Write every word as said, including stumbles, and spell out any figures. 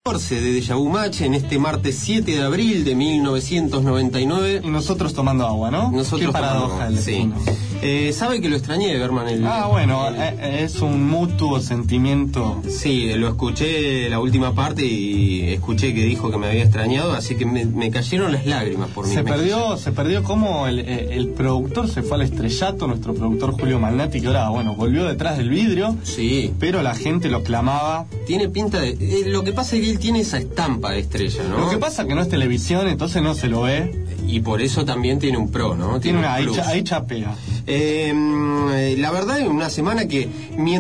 de Deja Vu Match en este martes siete de abril de mil novecientos noventa y nueve. Y nosotros tomando agua, ¿no? Nosotros Qué paradoja el destino. Sí. Eh, ¿Sabe que lo extrañé, Berman? El, ah, bueno, el... eh, es un mutuo sentimiento. Sí, lo escuché la última parte y escuché que dijo que me había extrañado, así que me, me cayeron las lágrimas por mi Se mejilla. perdió, se perdió como el, el productor se fue al estrellato, nuestro productor Julio Malnati, que ahora, bueno, volvió detrás del vidrio. Sí. Pero la gente lo clamaba. Tiene pinta de... Eh, lo que pasa es que él tiene esa estampa de estrella, ¿no? Lo que pasa es que no es televisión, entonces no se lo ve. Y por eso también tiene un pro, ¿no? Tiene, tiene una, un ahí, cha, ahí chapea. Eh, la verdad es una semana que... mientras